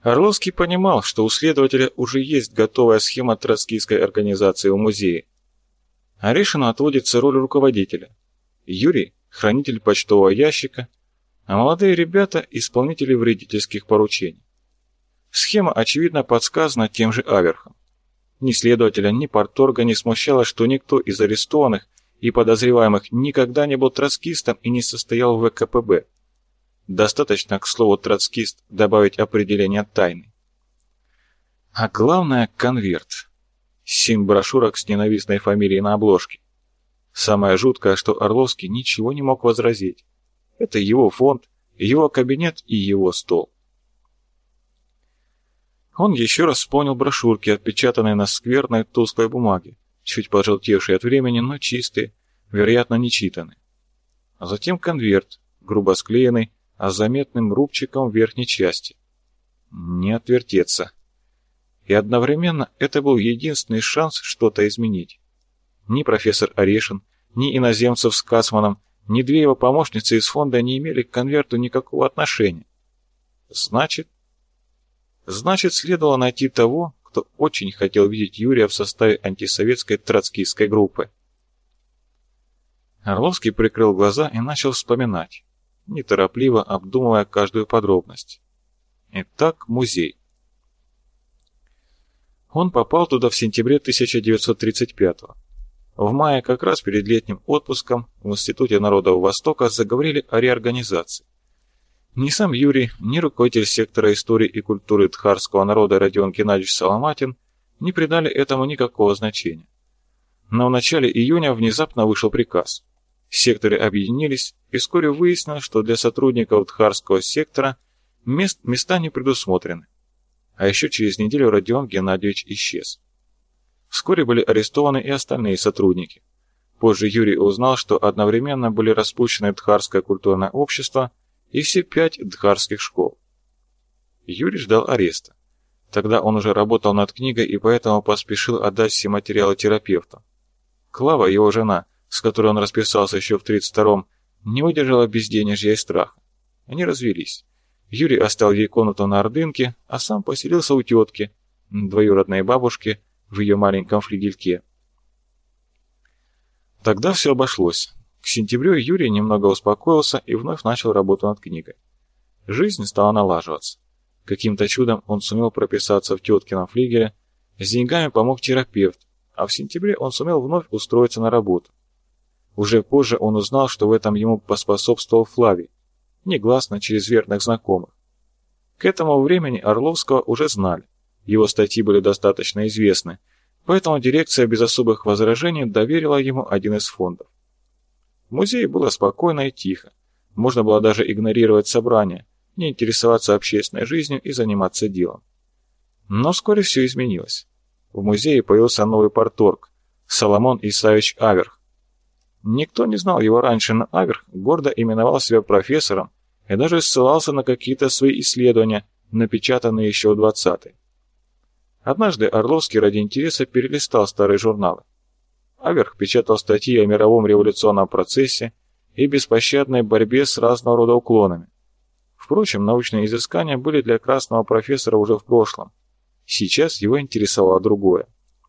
Орловский понимал, что у следователя уже есть готовая схема троцкистской организации в музее. Орешину отводится роль руководителя. Юрий – хранитель почтового ящика, а молодые ребята – исполнители вредительских поручений. Схема, очевидно, подсказана тем же Аверхом. Ни следователя, ни парторга не смущало, что никто из арестованных и подозреваемых никогда не был троцкистом и не состоял в ВКПБ. Достаточно к слову «троцкист» добавить определение тайны. А главное – конверт. 7 брошюрок с ненавистной фамилией на обложке. Самое жуткое, что Орловский ничего не мог возразить. Это его фонд, его кабинет и его стол. Он еще раз вспомнил брошюрки, отпечатанные на скверной тусклой бумаге, чуть пожелтевшие от времени, но чистые, вероятно, не читанные. А затем конверт, грубо склеенный, а с заметным рубчиком в верхней части. Не отвертеться. И одновременно это был единственный шанс что-то изменить. Ни профессор Орешин, ни иноземцев с Кацманом, ни 2 его помощницы из фонда не имели к конверту никакого отношения. Значит, следовало найти того, кто очень хотел видеть Юрия в составе антисоветской троцкистской группы. Орловский прикрыл глаза и начал вспоминать, неторопливо обдумывая каждую подробность. Итак, музей. Он попал туда в сентябре 1935-го. В мае, как раз перед летним отпуском, в Институте народов Востока заговорили о реорганизации. Ни сам Юрий, ни руководитель сектора истории и культуры тхарского народа Родион Геннадьевич Соломатин не придали этому никакого значения. Но в начале июня внезапно вышел приказ. Секторы объединились, и вскоре выяснилось, что для сотрудников тхарского сектора места не предусмотрены. А еще через неделю Родион Геннадьевич исчез. Вскоре были арестованы и остальные сотрудники. Позже Юрий узнал, что одновременно были распущены Тхарское культурное общество и все 5 дхарских школ. Юрий ждал ареста. Тогда он уже работал над книгой и поэтому поспешил отдать все материалы терапевту. Клава, его жена, с которой он расписался еще в 1932-м, не выдержала безденежья и страха. Они развелись. Юрий оставил ей комнату на Ордынке, а сам поселился у тетки, двоюродной бабушки, в ее маленьком флигельке. Тогда все обошлось. К сентябрю Юрий немного успокоился и вновь начал работу над книгой. Жизнь стала налаживаться. Каким-то чудом он сумел прописаться в теткином флигеле, с деньгами помог терапевт, а в сентябре он сумел вновь устроиться на работу. Уже позже он узнал, что в этом ему поспособствовал Флавий, негласно через верных знакомых. К этому времени Орловского уже знали, его статьи были достаточно известны, поэтому дирекция без особых возражений доверила ему один из фондов. В музее было спокойно и тихо, можно было даже игнорировать собрания, не интересоваться общественной жизнью и заниматься делом. Но вскоре все изменилось. В музее появился новый парторг, Соломон Исаевич Аверх. Никто не знал его раньше, но Аверх гордо именовал себя профессором и даже ссылался на какие-то свои исследования, напечатанные еще в 20-е. Однажды Орловский ради интереса перелистал старые журналы. Аверх печатал статьи о мировом революционном процессе и беспощадной борьбе с разного рода уклонами. Впрочем, научные изыскания были для красного профессора уже в прошлом. Сейчас его интересовало другое.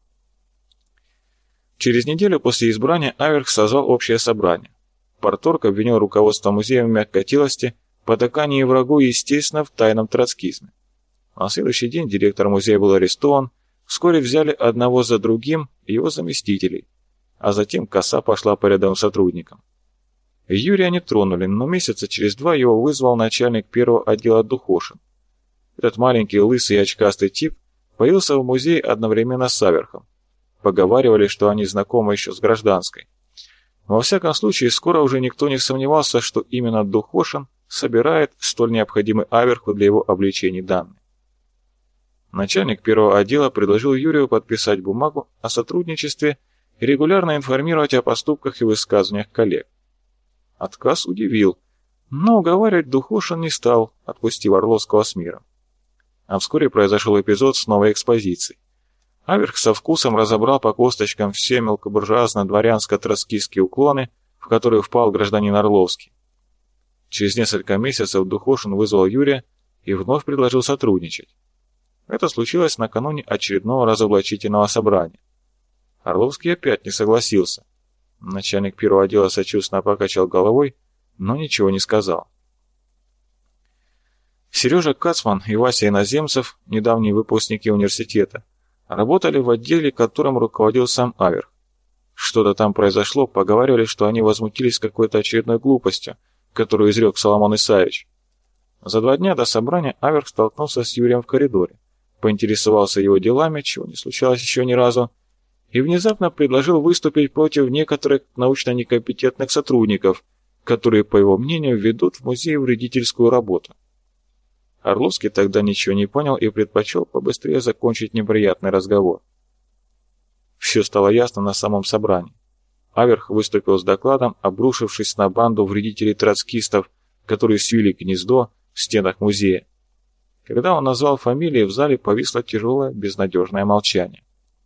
Через неделю после избрания Аверх созвал общее собрание. Парторг обвинил руководство музея в мягкотелости, потакании врагу и, естественно, в тайном троцкизме. На следующий день директор музея был арестован, вскоре взяли одного за другим его заместителей, а затем коса пошла по рядовым сотрудникам. Юрия не тронули, но месяца через 2 его вызвал начальник первого отдела Духошин. Этот маленький лысый и очкастый тип появился в музее одновременно с Аверхом. Поговаривали, что они знакомы еще с гражданской. Во всяком случае, скоро уже никто не сомневался, что именно Духошин собирает столь необходимый Аверху для его обличений данные. Начальник первого отдела предложил Юрию подписать бумагу о сотрудничестве и регулярно информировать о поступках и высказываниях коллег. Отказ удивил, но уговаривать Духошин не стал, отпустив Орловского с миром. А вскоре произошел эпизод с новой экспозицией. Аверх со вкусом разобрал по косточкам все мелкобуржуазно-дворянско-троцкистские уклоны, в которые впал гражданин Орловский. Через несколько месяцев Духошин вызвал Юрия и вновь предложил сотрудничать. Это случилось накануне очередного разоблачительного собрания. Орловский опять не согласился. Начальник первого отдела сочувственно покачал головой, но ничего не сказал. Сережа Кацман и Вася Иноземцев, недавние выпускники университета, работали в отделе, которым руководил сам Аверх. Что-то там произошло, поговаривали, что они возмутились какой-то очередной глупостью, которую изрек Соломон Исаевич. За 2 дня до собрания Аверх столкнулся с Юрием в коридоре, поинтересовался его делами, чего не случалось еще ни разу, и внезапно предложил выступить против некоторых научно некомпетентных сотрудников, которые, по его мнению, ведут в музее вредительскую работу. Орловский тогда ничего не понял и предпочел побыстрее закончить неприятный разговор. Все стало ясно на самом собрании. Аверх выступил с докладом, обрушившись на банду вредителей-троцкистов, которые свили гнездо в стенах музея. Когда он назвал фамилии, в зале повисло тяжелое, безнадежное молчание.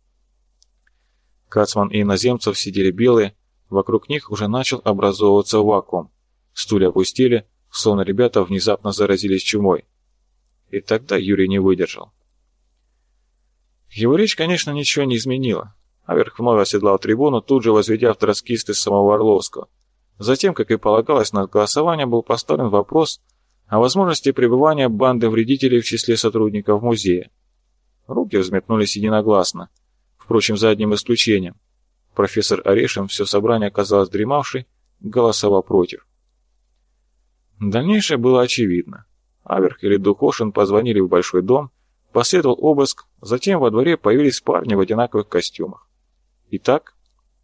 Кацман и Иноземцев сидели белые, вокруг них уже начал образовываться вакуум. Стулья опустили, словно ребята внезапно заразились чумой. И тогда Юрий не выдержал. Его речь, конечно, ничего не изменила. Аверх вновь оседлал трибуну, тут же возведя в троцкисты самого Орловского. Затем, как и полагалось, на голосование был поставлен вопрос о возможности пребывания банды вредителей в числе сотрудников музея. Руки взметнулись единогласно. Впрочем, за одним исключением. Профессор Орешин, все собрание оказалось дремавший, голосовал против. Дальнейшее было очевидно. Аверх или Духошин позвонили в большой дом, последовал обыск, затем во дворе появились парни в одинаковых костюмах. Итак,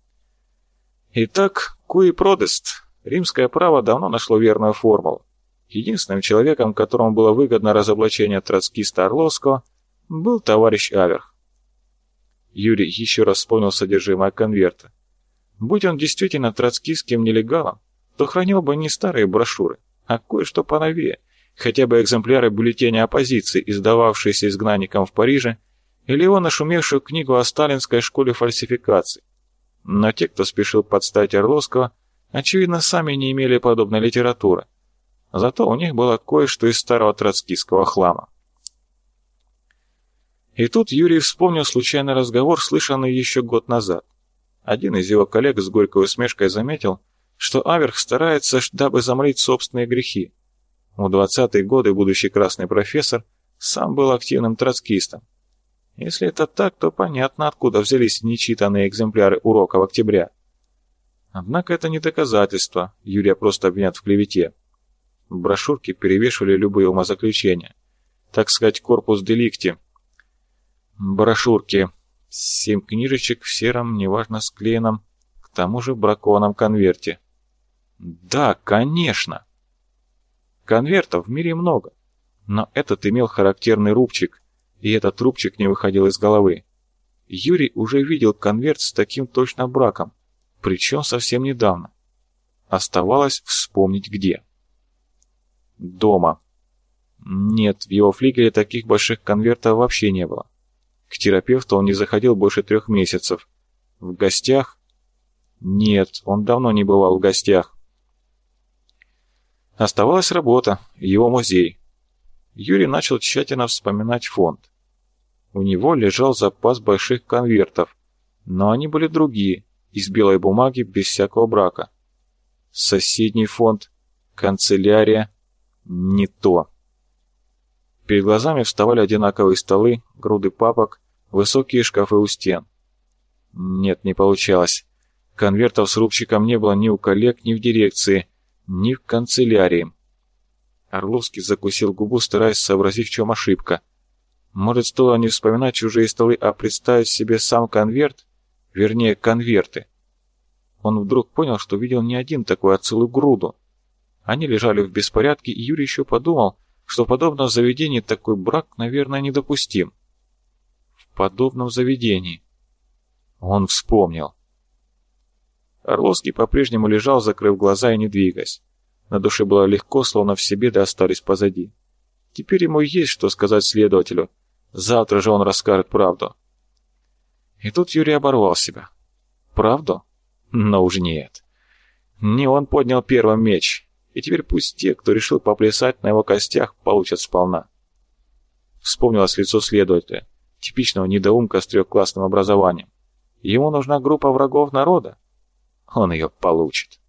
куи продест. Римское право давно нашло верную формулу. Единственным человеком, которому было выгодно разоблачение троцкиста Орловского, был товарищ Аверх. Юрий еще раз вспомнил содержимое конверта. Будь он действительно троцкистским нелегалом, то хранил бы не старые брошюры, а кое-что поновее, хотя бы экземпляры бюллетеня оппозиции, издававшиеся изгнанником в Париже, или его нашумевшую книгу о сталинской школе фальсификаций. Но те, кто спешил подставить Орловского, очевидно, сами не имели подобной литературы. Зато у них было кое-что из старого троцкистского хлама. И тут Юрий вспомнил случайный разговор, слышанный еще год назад. Один из его коллег с горькой усмешкой заметил, что Аверх старается, дабы замолить собственные грехи. В 20-е годы будущий красный профессор сам был активным троцкистом. Если это так, то понятно, откуда взялись нечитанные экземпляры уроков октября. Однако это не доказательство, Юрия просто обвинят в клевете. В брошюрке перевешивали любые умозаключения. Так сказать, корпус деликти. Брошюрки. 7 книжечек в сером, неважно склеенном, к тому же бракованном конверте. Да, конечно. Конвертов в мире много, но этот имел характерный рубчик, и этот рубчик не выходил из головы. Юрий уже видел конверт с таким точно браком, причем совсем недавно. Оставалось вспомнить где. Дома. Нет, в его флигеле таких больших конвертов вообще не было. К терапевту он не заходил больше 3 месяцев. В гостях? Нет, он давно не бывал в гостях. Оставалась работа, его музей. Юрий начал тщательно вспоминать фонд. У него лежал запас больших конвертов, но они были другие, из белой бумаги, без всякого брака. Соседний фонд, канцелярия, не то. Перед глазами вставали одинаковые столы, груды папок, высокие шкафы у стен. Нет, не получалось. Конвертов с рубчиком не было ни у коллег, ни в дирекции, ни в канцелярии. Орловский закусил губу, стараясь сообразить, в чем ошибка. Может, стоило не вспоминать чужие столы, а представить себе сам конверт, вернее, конверты. Он вдруг понял, что видел не один такой, а целую груду. Они лежали в беспорядке, и Юрий еще подумал, что в подобном заведении такой брак, наверное, недопустим. В подобном заведении. Он вспомнил. Орловский по-прежнему лежал, закрыв глаза и не двигаясь. На душе было легко, словно все беды остались позади. Теперь ему есть что сказать следователю. Завтра же он расскажет правду. И тут Юрий оборвал себя. Правду? Но уж нет. Не он поднял первым меч. И теперь пусть те, кто решил поплясать на его костях, получат сполна. Вспомнилось лицо следователя, типичного недоумка с трехклассным образованием. Ему нужна группа врагов народа. Он ее получит.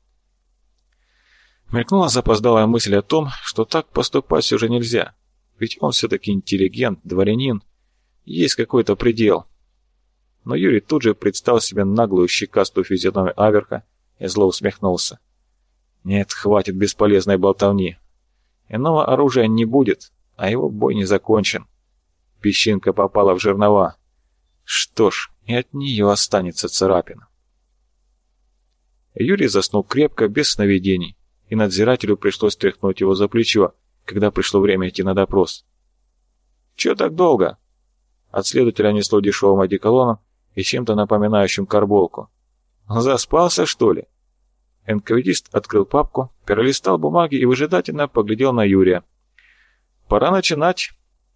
Мелькнула запоздалая мысль о том, что так поступать уже нельзя. Ведь он все-таки интеллигент, дворянин. Есть какой-то предел. Но Юрий тут же представил себе наглую щекастую физиономию Аверха и зло усмехнулся. Нет, хватит бесполезной болтовни. Иного оружия не будет, а его бой не закончен. Песчинка попала в жернова. Что ж, и от нее останется царапина. Юрий заснул крепко, без сновидений, и надзирателю пришлось тряхнуть его за плечо, когда пришло время идти на допрос. «Чё так долго?» От следователя несло дешевым одеколоном и чем-то напоминающим карболку. «Заспался, что ли?» НКВДист открыл папку, перелистал бумаги и выжидательно поглядел на Юрия. «Пора начинать».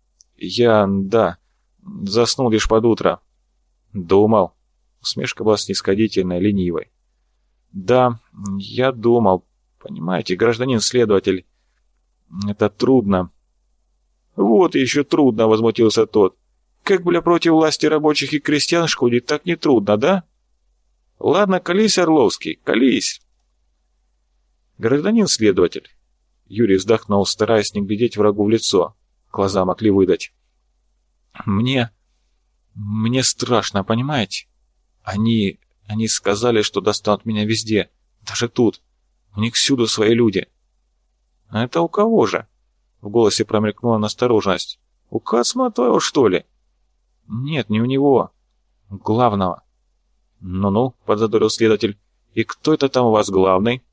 Да, заснул лишь под утро». «Думал». Усмешка была снисходительной, ленивой. «Да, я думал. Понимаете, гражданин следователь, это трудно». «Вот еще трудно», — возмутился тот. «Как, бля, против власти рабочих и крестьян шкодить, так не трудно, да?» «Ладно, колись, Орловский, колись». «Гражданин следователь», — Юрий вздохнул, стараясь не глядеть врагу в лицо, глаза могли выдать. «Мне страшно, понимаете? Они сказали, что достанут меня везде, даже тут. У них всюду свои люди». «А это у кого же?» В голосе промелькнула настороженность. «У Кацмана твоего, что ли?» «Нет, не у него. У главного». «Ну-ну», — подзадорил следователь. «И кто это там у вас главный?»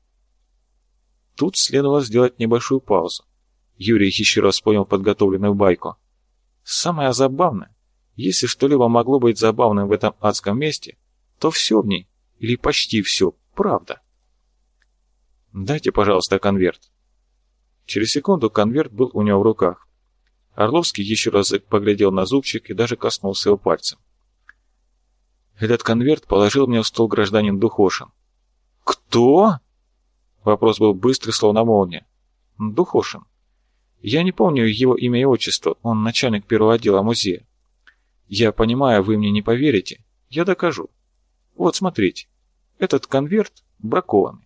Тут следовало сделать небольшую паузу. Юрий еще раз понял подготовленную байку. Самое забавное, если что-либо могло быть забавным в этом адском месте, то все в ней, или почти все, правда. «Дайте, пожалуйста, конверт». Через секунду конверт был у него в руках. Орловский еще раз поглядел на зубчик и даже коснулся его пальцем. «Этот конверт положил мне в стол гражданин Духошин». «Кто?» Вопрос был быстрый, словно молния. «Духошин. Я не помню его имя и отчество, он начальник первого отдела музея. Я понимаю, вы мне не поверите, я докажу. Вот смотрите, этот конверт бракованный».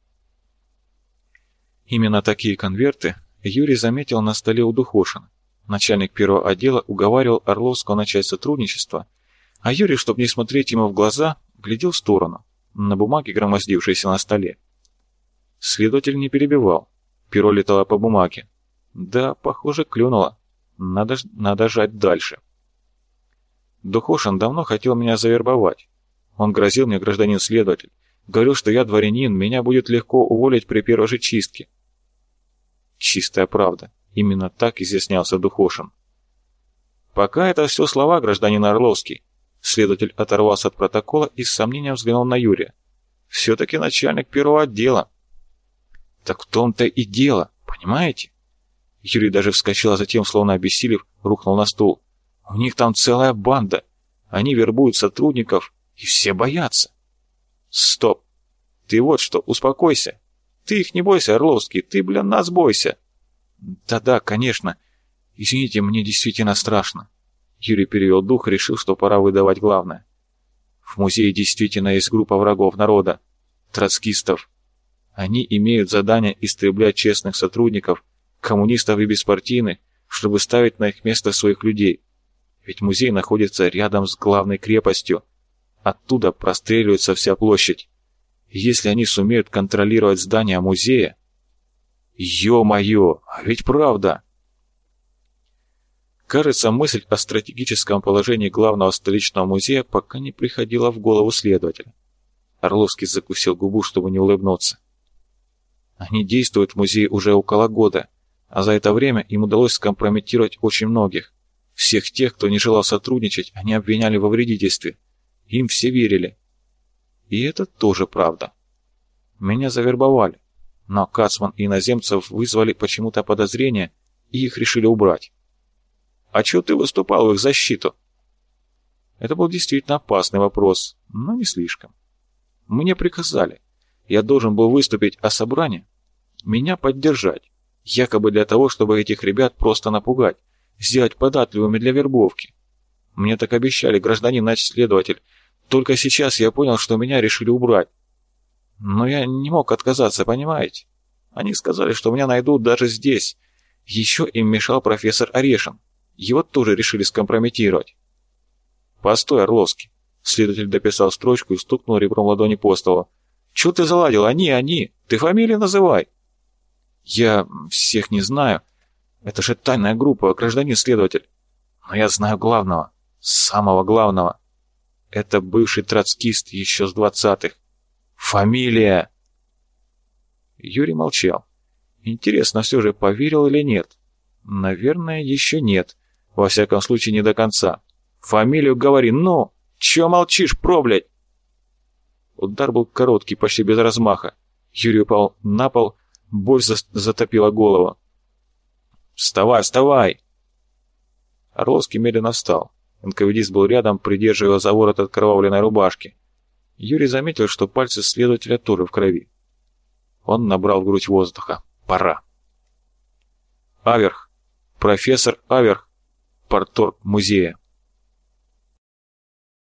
Именно такие конверты Юрий заметил на столе у Духошина. Начальник первого отдела уговаривал Орловского начать сотрудничество, а Юрий, чтобы не смотреть ему в глаза, глядел в сторону, на бумаге, громоздившейся на столе. Следователь не перебивал, перо летало по бумаге. Да, похоже, клюнуло. Надо жать дальше. Духошин давно хотел меня завербовать. Он грозил мне, гражданин следователь, говорил, что я дворянин, меня будет легко уволить при первой же чистке. Чистая правда. Именно так изъяснялся Духошин. «Пока это все слова, гражданин Орловский». Следователь оторвался от протокола и с сомнением взглянул на Юрия. «Все-таки начальник первого отдела». «Так в том-то и дело, понимаете?» Юрий даже вскочил, а затем, словно обессилев, рухнул на стул. «У них там целая банда. Они вербуют сотрудников, и все боятся». «Стоп! Ты вот что, успокойся. Ты их не бойся, Орловский, ты, блин, нас бойся». «Да-да, конечно. Извините, мне действительно страшно». Юрий перевел дух и решил, что пора выдавать главное. «В музее действительно есть группа врагов народа, троцкистов. Они имеют задание истреблять честных сотрудников, коммунистов и беспартийных, чтобы ставить на их место своих людей. Ведь музей находится рядом с главной крепостью. Оттуда простреливается вся площадь. И если они сумеют контролировать здание музея...» «Ё-моё, а ведь правда!» Кажется, мысль о стратегическом положении главного столичного музея пока не приходила в голову следователя. Орловский закусил губу, чтобы не улыбнуться. Они действуют в музее уже около года, а за это время им удалось скомпрометировать очень многих. Всех тех, кто не желал сотрудничать, они обвиняли во вредительстве. Им все верили. И это тоже правда. Меня завербовали, но Кацман и иноземцев вызвали почему-то подозрения, и их решили убрать. «А чё ты выступал в их защиту?» Это был действительно опасный вопрос, но не слишком. Мне приказали. Я должен был выступить о собрании, меня поддержать, якобы для того, чтобы этих ребят просто напугать, сделать податливыми для вербовки. Мне так обещали, гражданин следователь. Только сейчас я понял, что меня решили убрать. Но я не мог отказаться, понимаете? Они сказали, что меня найдут даже здесь. Еще им мешал профессор Орешин. Его тоже решили скомпрометировать. Постой, Орловский. Следователь дописал строчку и стукнул ребром ладони по столу. Чего ты заладил? Они. Ты фамилию называй. Я всех не знаю. Это же тайная группа, гражданин-следователь. Но я знаю главного. Самого главного. Это бывший троцкист еще с 20-х. Фамилия. Юрий молчал. Интересно, все же поверил или нет? Наверное, еще нет. Во всяком случае, не до конца. Фамилию говори, ну! Чего молчишь, проблядь? Удар был короткий, почти без размаха. Юрий упал на пол, боль затопила голову. «Вставай, вставай!» Орловский медленно встал. НКВДист был рядом, придерживая за ворот окровавленной рубашки. Юрий заметил, что пальцы следователя тоже в крови. Он набрал в грудь воздуха. «Пора!» «Аверх! Профессор Аверх! Парторг музея!»